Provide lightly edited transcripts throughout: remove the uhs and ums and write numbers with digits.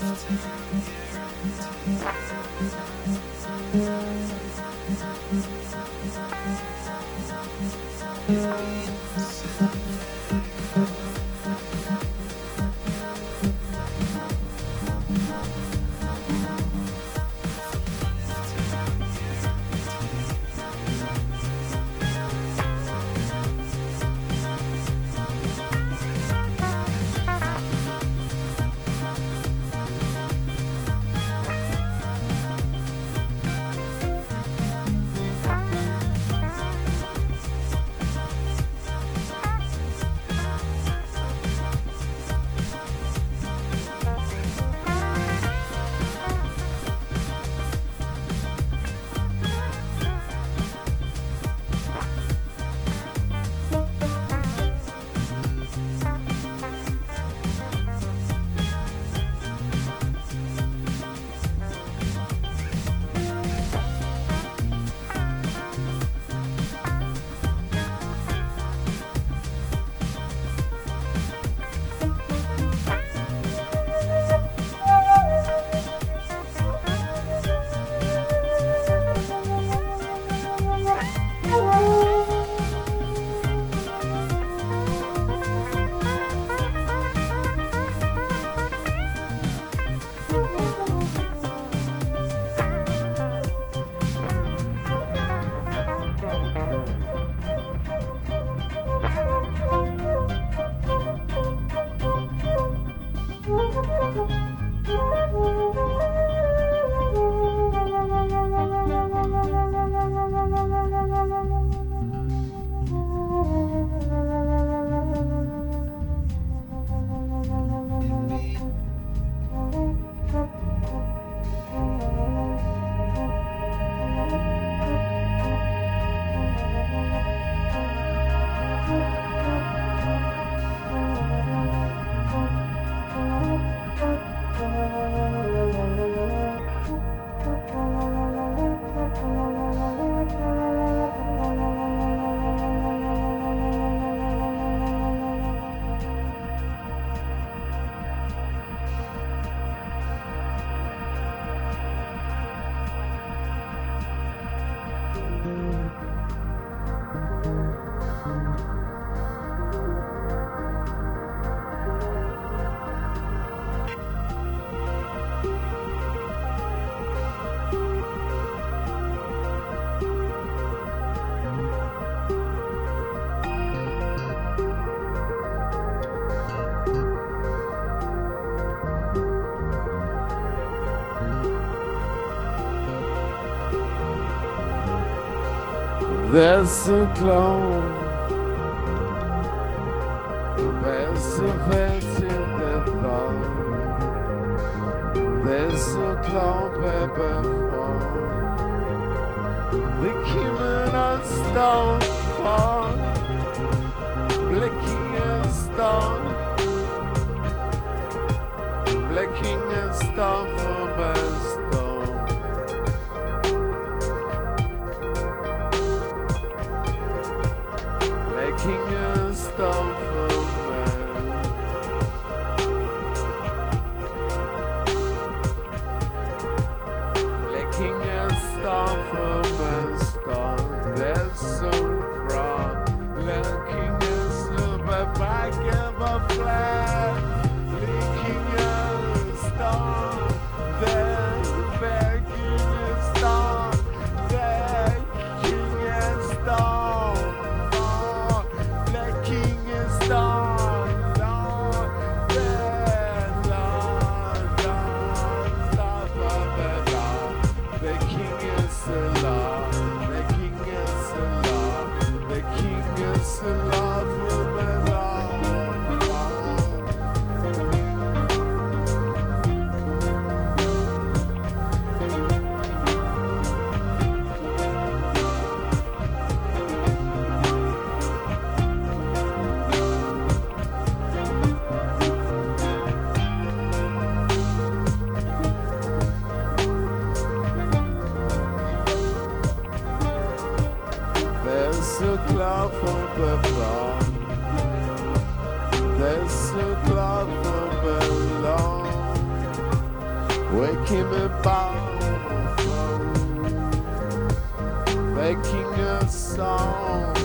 There's a clown, there's a fancy that thought. There's a clown paper for the human on stone for blinking and stone, blinking and stone for my stone. King and stone for man. King and stone for man. Stone. There's some crowd. King and silver back of a flag. King and stone. There's king and stone. There's king and stone. King is stone, Lord, the king is the law, the king is the law, the king is the law for the law. There's a cloud from the floor. There's a cloud from below. waking me bound, making a song,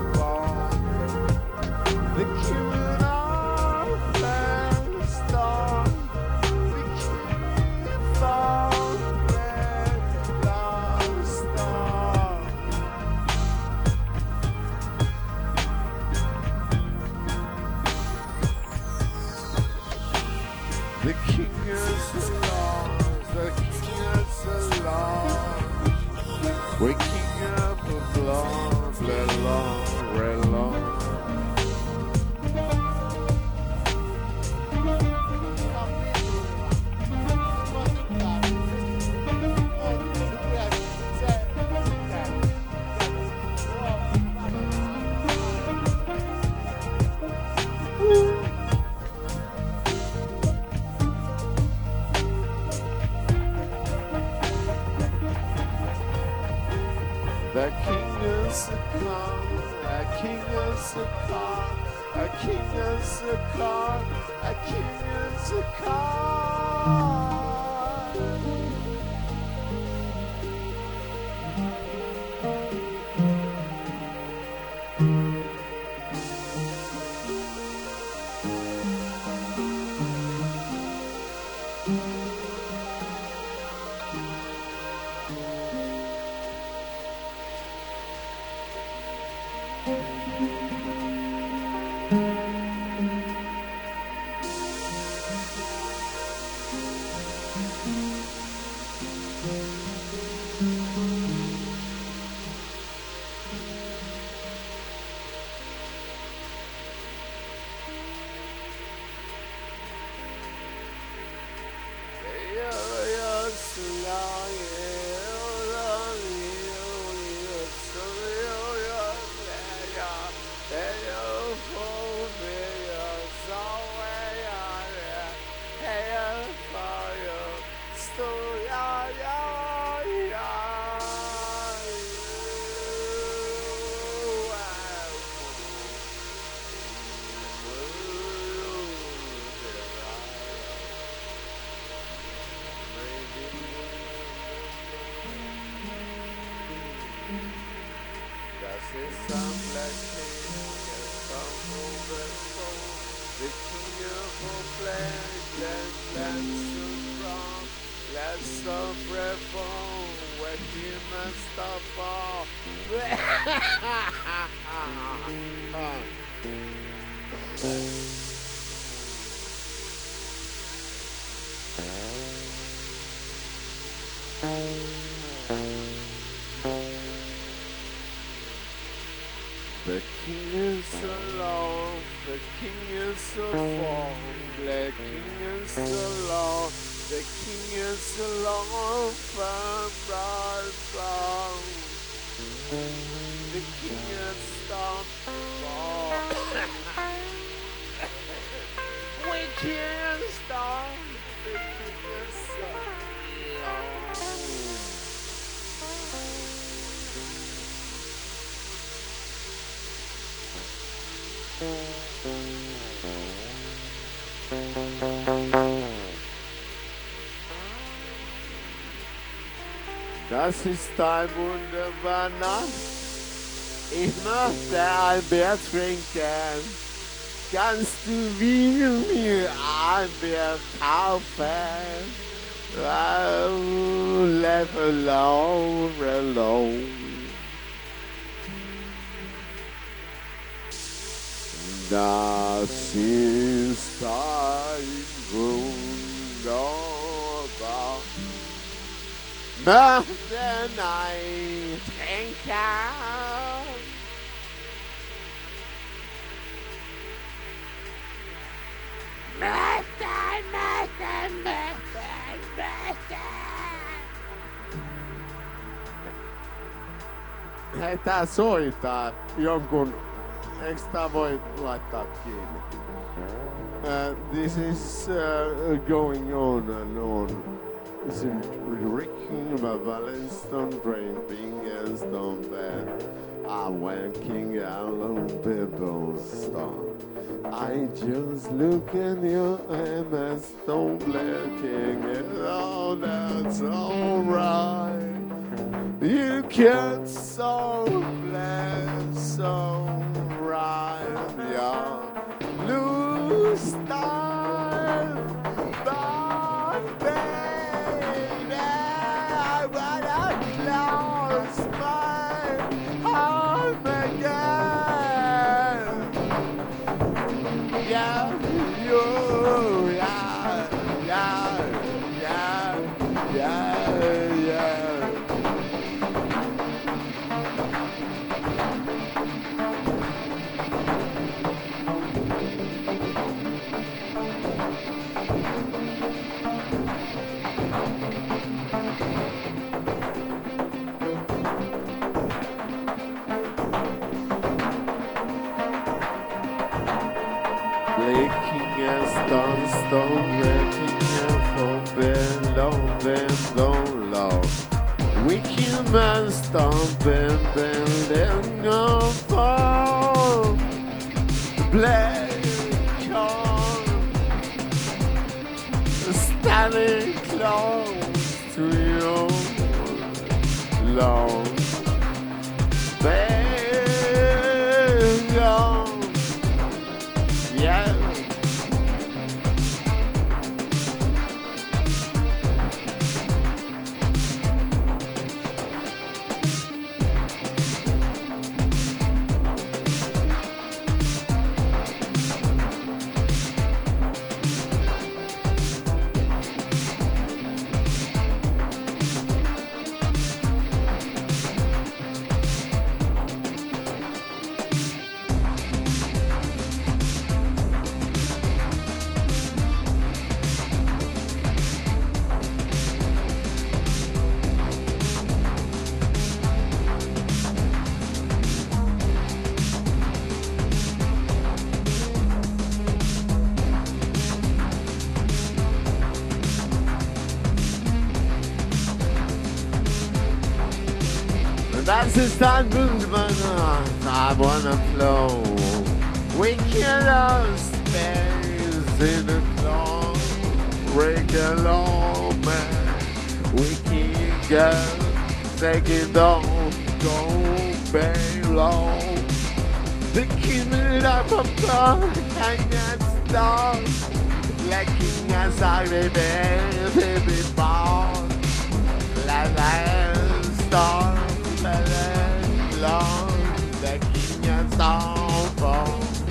the killing of the storm, the killing of red love star. The king is alive, the king is alive, waking up a long, red long, red long. The king is a come, a king is a come, a king is a come, a king is a come. The king of all flesh, let's pray for where he must fall. The king is alone, the king is alone, the king is alone, the king is alone from broad. The king is down. We can't stop. The king is alone. Das ist ein wunderbarer Nacht. Ich möchte ein Bier trinken. Kannst du mir ein Bier kaufen? Oh, live alone, alone. Das ist ein wunderbar. Möchten ein Trinker. Hei, tää soittaa jonkun. Eiks tää voi laittaa kiinni? This is going on and on. Ricky Valenston, Brain Fingers, don't bear. I went king out of people's star. I just look in your MS, don't blinking it all, that's alright. You get so blessed, so right, yeah. Lose style, but baby, I wanna close my heart again. Yeah, you, yeah, yeah, yeah, yeah, yeah. Breaking a stone, breaking a phone, bend low. Wicked man stomping, bending on phone. Black car, standing close to your long bend on. Yeah. Das ist ein Wundermann, I wanna flow. We can love space in the cloud. Break along, man. We can go, take it on, go very low. The kingdom of God, hang that star. Lacking as I baby born. La star. Long, the king and song for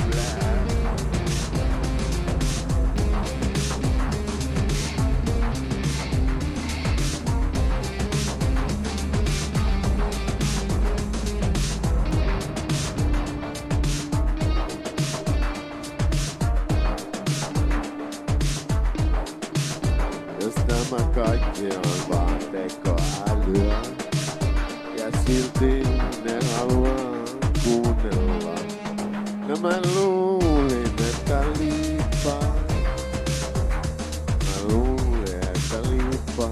Just a cocktail, but they go allure. Silti nella cunella, la malule metalipa, malule metalipa.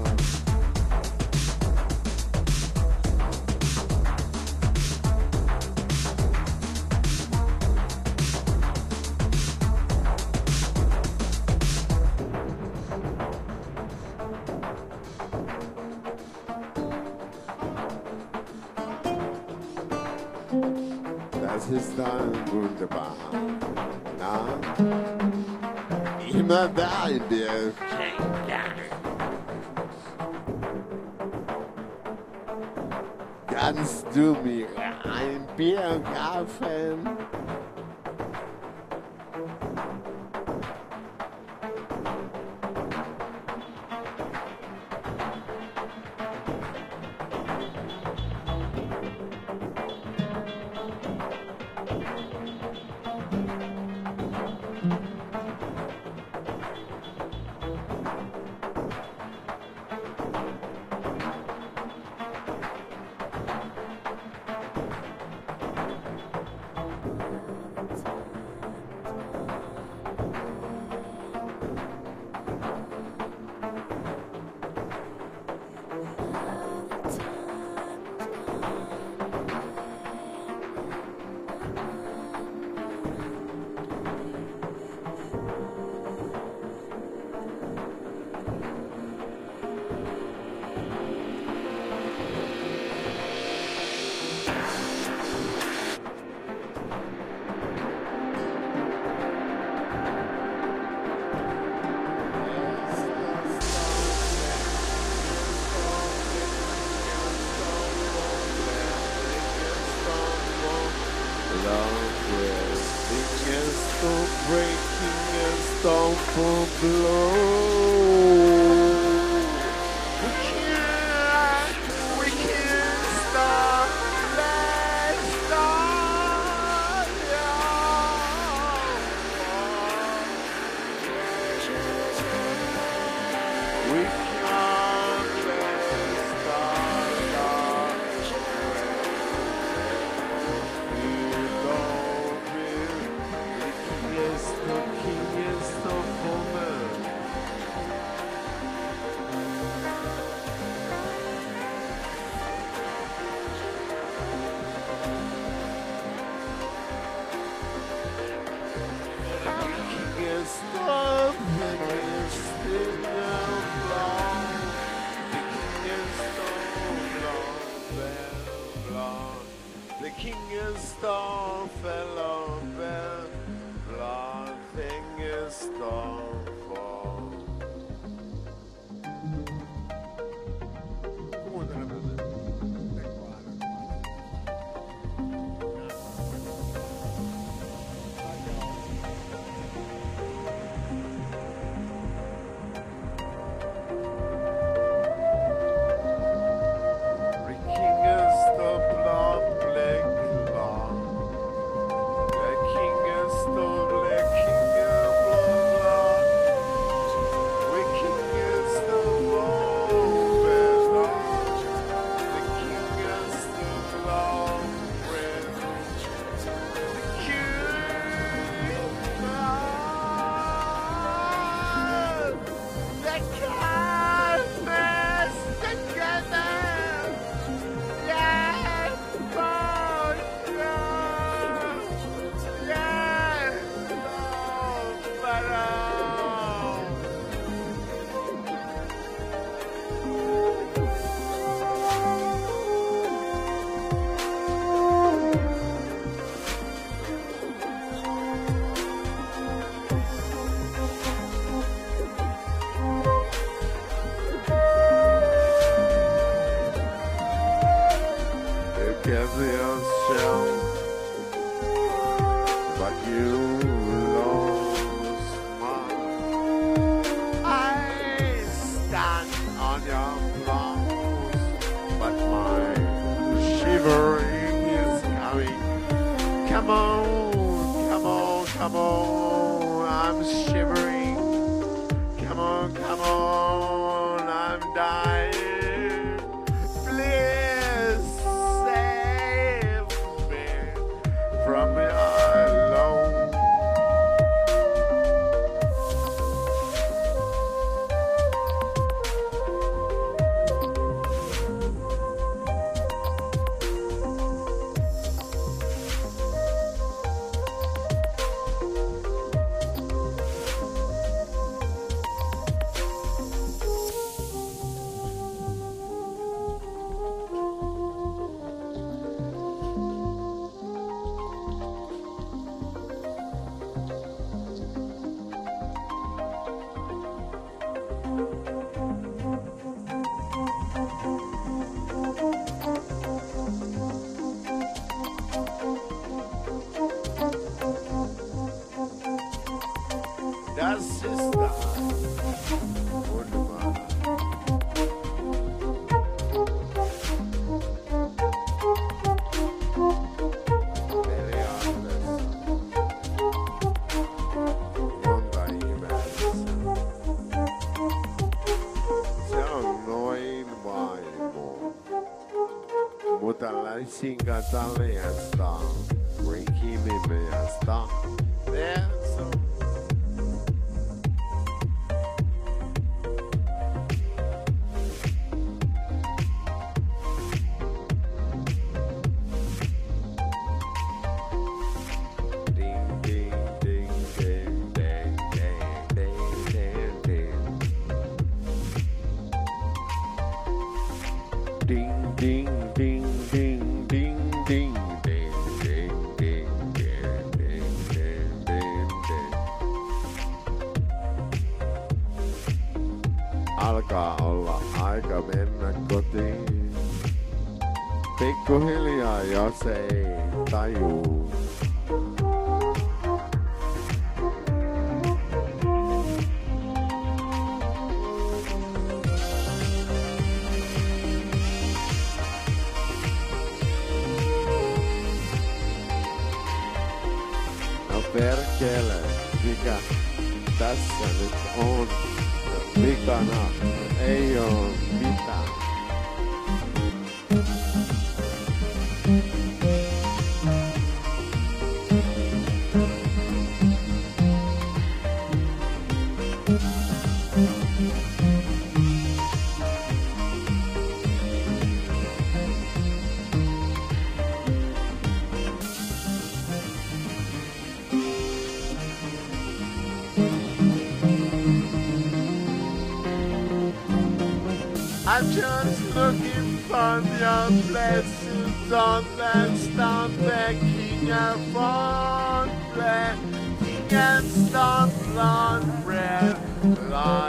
Das ist ein wunderbar. Na, immer bei dir. Kannst du mir ein Bier kaufen? for blow. We can't stop, let's start, we can't let's start, the king is the woman. The king is the fellow bell, blonde thing is the fall. But you lost mine. I stand on your blows, but my shivering is coming. Come on, come on, come on, I'm shivering. Come on, I'm dying. Please save me from your alone. Das ist da. Wunderbar. Mutta läisin katalle ja sta. Breaking me ja sta. There's some ding ding ding ding ding ding ding ding ding ding ding ding ding ding. Alkaa olla aika mennä kotiin. Pikkuhiljaa jos ei tajuu. That's its own big enough. Aeon Vita. I'm just looking for your blessings on that stone making a fun blend. King and stone blonde red.